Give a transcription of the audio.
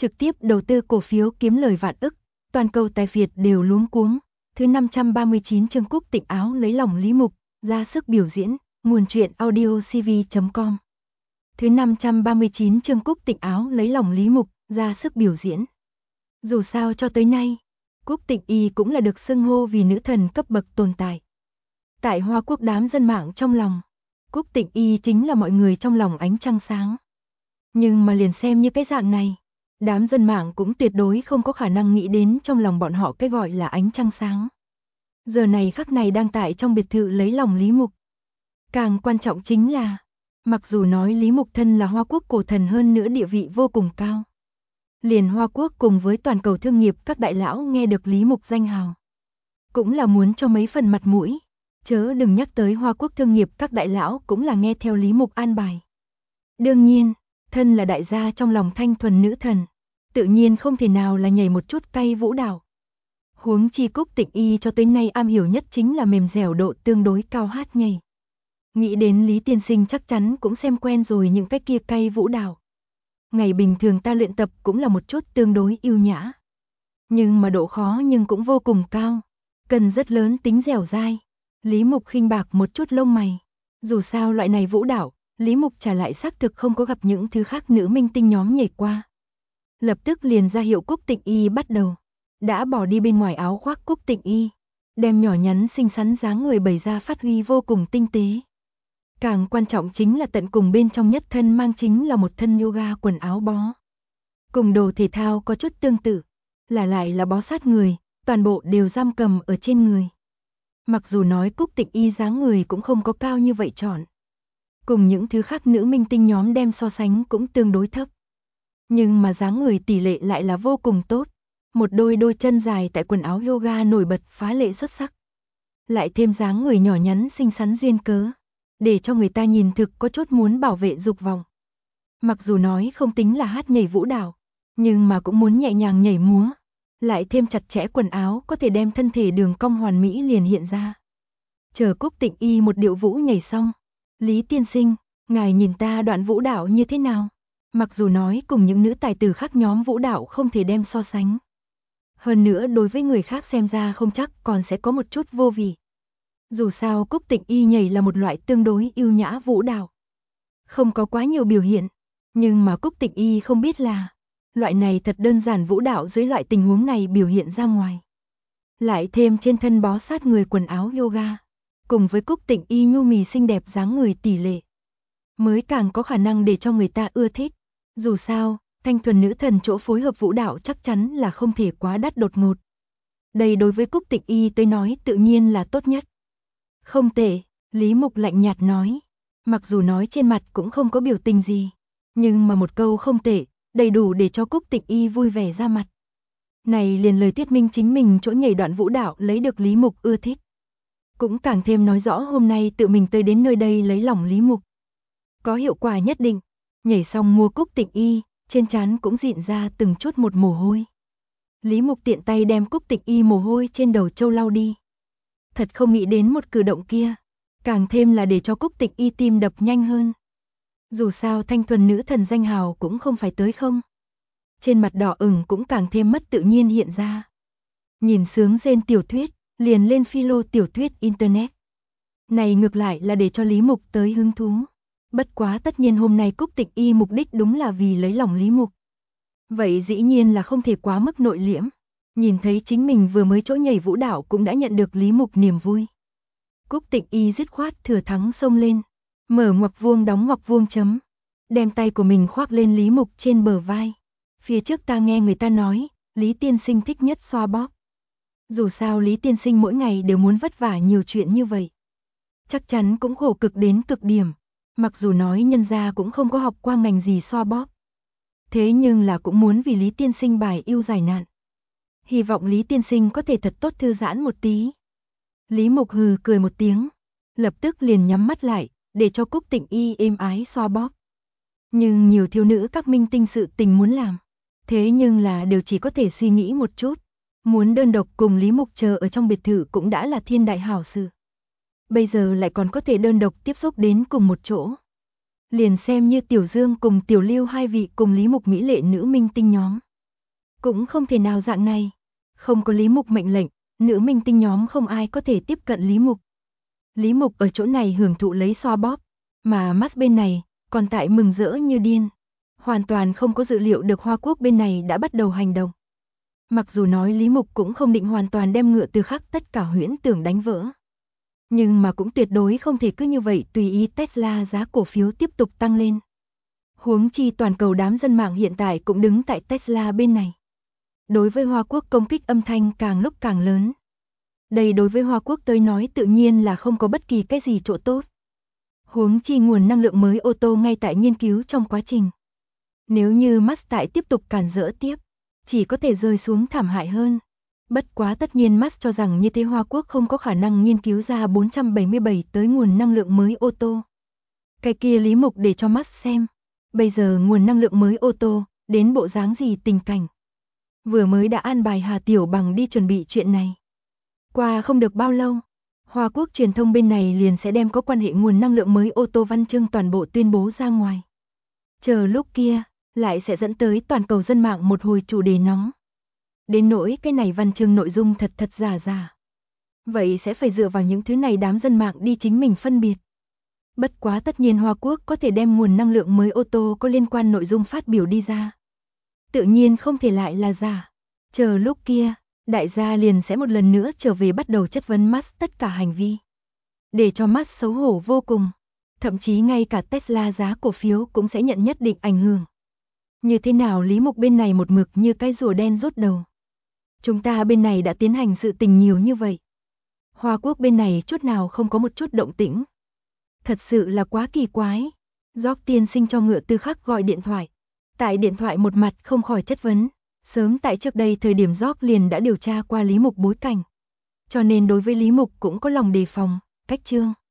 trực tiếp đầu tư cổ phiếu kiếm lời vạn ức, toàn cầu tài Việt đều luống cuống. Thứ 539 chương Cúc Tịnh Áo lấy lòng Lý Mục, ra sức biểu diễn, nguồn truyện audiocv.com. Thứ 539 chương Cúc Tịnh Áo lấy lòng Lý Mục, ra sức biểu diễn. Dù sao cho tới nay, Cúc Tịnh Y cũng là được xưng hô vì nữ thần cấp bậc tồn tại. Tại Hoa Quốc đám dân mạng trong lòng, Cúc Tịnh Y chính là mọi người trong lòng ánh trăng sáng. Nhưng mà liền xem như cái dạng này, đám dân mạng cũng tuyệt đối không có khả năng nghĩ đến trong lòng bọn họ cái gọi là ánh trăng sáng. Giờ này khắc này đang tại trong biệt thự lấy lòng Lý Mục. Càng quan trọng chính là, mặc dù nói Lý Mục thân là Hoa Quốc cổ thần hơn nữa địa vị vô cùng cao. Liền Hoa Quốc cùng với toàn cầu thương nghiệp các đại lão nghe được Lý Mục danh hào, cũng là muốn cho mấy phần mặt mũi, chớ đừng nhắc tới Hoa Quốc thương nghiệp các đại lão cũng là nghe theo Lý Mục an bài. Đương nhiên, thân là đại gia trong lòng thanh thuần nữ thần, tự nhiên không thể nào là nhảy một chút cay vũ đạo. Huống chi Cúc Tịnh Y cho tới nay am hiểu nhất chính là mềm dẻo độ tương đối cao hát nhảy. Nghĩ đến Lý tiên sinh chắc chắn cũng xem quen rồi những cái kia cay vũ đạo. Ngày bình thường ta luyện tập cũng là một chút tương đối yêu nhã. Nhưng mà độ khó nhưng cũng vô cùng cao, cần rất lớn tính dẻo dai. Lý Mục khinh bạc một chút lông mày. Dù sao loại này vũ đạo, Lý Mục trả lại xác thực không có gặp những thứ khác nữ minh tinh nhóm nhảy qua. Lập tức liền ra hiệu Cúc Tịnh Y bắt đầu. Đã bỏ đi bên ngoài áo khoác Cúc Tịnh Y, đem nhỏ nhắn xinh xắn dáng người bày ra phát huy vô cùng tinh tế. Càng quan trọng chính là tận cùng bên trong nhất thân mang chính là một thân yoga quần áo bó. Cùng đồ thể thao có chút tương tự, lại là bó sát người, toàn bộ đều giam cầm ở trên người. Mặc dù nói Cúc Tịnh Y dáng người cũng không có cao như vậy trọn. Cùng những thứ khác nữ minh tinh nhóm đem so sánh cũng tương đối thấp. Nhưng mà dáng người tỷ lệ lại là vô cùng tốt. Một đôi chân dài tại quần áo yoga nổi bật phá lệ xuất sắc. Lại thêm dáng người nhỏ nhắn xinh xắn duyên cớ, để cho người ta nhìn thực có chút muốn bảo vệ dục vọng. Mặc dù nói không tính là hát nhảy vũ đạo, nhưng mà cũng muốn nhẹ nhàng nhảy múa. Lại thêm chặt chẽ quần áo có thể đem thân thể đường cong hoàn mỹ liền hiện ra. Chờ Cúc Tịnh Y một điệu vũ nhảy xong. Lý tiên sinh, ngài nhìn ta đoạn vũ đạo như thế nào? Mặc dù nói cùng những nữ tài tử khác nhóm vũ đạo không thể đem so sánh. Hơn nữa đối với người khác xem ra không chắc còn sẽ có một chút vô vị. Dù sao Cúc Tịnh Y nhảy là một loại tương đối yêu nhã vũ đạo. Không có quá nhiều biểu hiện. Nhưng mà Cúc Tịnh Y không biết là, loại này thật đơn giản vũ đạo dưới loại tình huống này biểu hiện ra ngoài. Lại thêm trên thân bó sát người quần áo yoga. Cùng với Cúc Tịnh Y nhu mì xinh đẹp dáng người tỷ lệ, mới càng có khả năng để cho người ta ưa thích. Dù sao, thanh thuần nữ thần chỗ phối hợp vũ đạo chắc chắn là không thể quá đắt đột ngột. Đây đối với Cúc Tịnh Y tới nói tự nhiên là tốt nhất. Không tệ, Lý Mục lạnh nhạt nói. Mặc dù nói trên mặt cũng không có biểu tình gì, nhưng mà một câu không tệ, đầy đủ để cho Cúc Tịnh Y vui vẻ ra mặt. Này liền lời thuyết minh chính mình chỗ nhảy đoạn vũ đạo lấy được Lý Mục ưa thích. Cũng càng thêm nói rõ hôm nay tự mình tới đến nơi đây lấy lòng Lý Mục. Có hiệu quả nhất định. Nhảy xong mua Cúc Tịnh Y, trên trán cũng dịn ra từng chút một mồ hôi. Lý Mục tiện tay đem Cúc Tịnh Y mồ hôi trên đầu trâu lau đi. Thật không nghĩ đến một cử động kia, càng thêm là để cho Cúc Tịnh Y tim đập nhanh hơn. Dù sao thanh thuần nữ thần danh hào cũng không phải tới không. Trên mặt đỏ ửng cũng càng thêm mất tự nhiên hiện ra. Nhìn sướng rên tiểu thuyết, liền lên philo tiểu thuyết internet. Này ngược lại là để cho Lý Mục tới hứng thú. Bất quá tất nhiên hôm nay Cúc Tịnh Y mục đích đúng là vì lấy lòng Lý Mục. Vậy dĩ nhiên là không thể quá mức nội liễm. Nhìn thấy chính mình vừa mới chỗ nhảy vũ đạo cũng đã nhận được Lý Mục niềm vui. Cúc Tịnh Y dứt khoát thừa thắng xông lên. Mở ngoặc vuông đóng ngoặc vuông chấm. Đem tay của mình khoác lên Lý Mục trên bờ vai. Phía trước ta nghe người ta nói, Lý tiên sinh thích nhất xoa bóp. Dù sao Lý tiên sinh mỗi ngày đều muốn vất vả nhiều chuyện như vậy. Chắc chắn cũng khổ cực đến cực điểm. Mặc dù nói nhân gia cũng không có học qua ngành gì xoa bóp. Thế nhưng là cũng muốn vì Lý tiên sinh bài ưu giải nạn. Hy vọng Lý tiên sinh có thể thật tốt thư giãn một tí. Lý Mục hừ cười một tiếng. Lập tức liền nhắm mắt lại, để cho Cúc Tịnh Y êm ái xoa bóp. Nhưng nhiều thiếu nữ các minh tinh sự tình muốn làm. Thế nhưng là đều chỉ có thể suy nghĩ một chút. Muốn đơn độc cùng Lý Mục chờ ở trong biệt thự cũng đã là thiên đại hảo sự. Bây giờ lại còn có thể đơn độc tiếp xúc đến cùng một chỗ. Liền xem như Tiểu Dương cùng Tiểu Lưu hai vị cùng Lý Mục mỹ lệ nữ minh tinh nhóm, Cũng không thể nào dạng này. Không có Lý Mục mệnh lệnh, nữ minh tinh nhóm không ai có thể tiếp cận Lý Mục. Lý Mục ở chỗ này hưởng thụ lấy xoa bóp, mà Max bên này còn tại mừng rỡ như điên. Hoàn toàn không có dự liệu được Hoa Quốc bên này đã bắt đầu hành động. Mặc dù nói Lý Mục cũng không định hoàn toàn đem Ngựa Tư Khắc tất cả huyễn tưởng đánh vỡ. Nhưng mà cũng tuyệt đối không thể cứ như vậy tùy ý Tesla giá cổ phiếu tiếp tục tăng lên. Huống chi toàn cầu đám dân mạng hiện tại cũng đứng tại Tesla bên này. Đối với Hoa Quốc công kích âm thanh càng lúc càng lớn. Đây đối với Hoa Quốc tới nói tự nhiên là không có bất kỳ cái gì chỗ tốt. Huống chi nguồn năng lượng mới ô tô ngay tại nghiên cứu trong quá trình. Nếu như Musk tại tiếp tục cản rỡ tiếp, chỉ có thể rơi xuống thảm hại hơn. Bất quá tất nhiên Musk cho rằng như thế Hoa Quốc không có khả năng nghiên cứu ra 477 tới nguồn năng lượng mới ô tô. Cái kia Lý Mục để cho Musk xem. Bây giờ nguồn năng lượng mới ô tô, đến bộ dáng gì tình cảnh. Vừa mới đã an bài Hà Tiểu Bằng đi chuẩn bị chuyện này. Qua không được bao lâu, Hoa Quốc truyền thông bên này liền sẽ đem có quan hệ nguồn năng lượng mới ô tô văn chương toàn bộ tuyên bố ra ngoài. Chờ lúc kia, lại sẽ dẫn tới toàn cầu dân mạng một hồi chủ đề nóng. Đến nỗi cái này văn chương nội dung thật giả. Vậy sẽ phải dựa vào những thứ này đám dân mạng đi chính mình phân biệt. Bất quá tất nhiên Hoa Quốc có thể đem nguồn năng lượng mới ô tô có liên quan nội dung phát biểu đi ra. Tự nhiên không thể lại là giả. Chờ lúc kia, đại gia liền sẽ một lần nữa trở về bắt đầu chất vấn Musk tất cả hành vi. Để cho Musk xấu hổ vô cùng. Thậm chí ngay cả Tesla giá cổ phiếu cũng sẽ nhận nhất định ảnh hưởng. Như thế nào Lý Mục bên này một mực như cái rùa đen rút đầu. Chúng ta bên này đã tiến hành sự tình nhiều như vậy. Hoa Quốc bên này chút nào không có một chút động tĩnh. Thật sự là quá kỳ quái. Jock tiên sinh cho Ngựa Tư Khắc gọi điện thoại. Tại điện thoại một mặt không khỏi chất vấn. Sớm tại trước đây thời điểm Jock liền đã điều tra qua Lý Mục bối cảnh. Cho nên đối với Lý Mục cũng có lòng đề phòng, cách chương.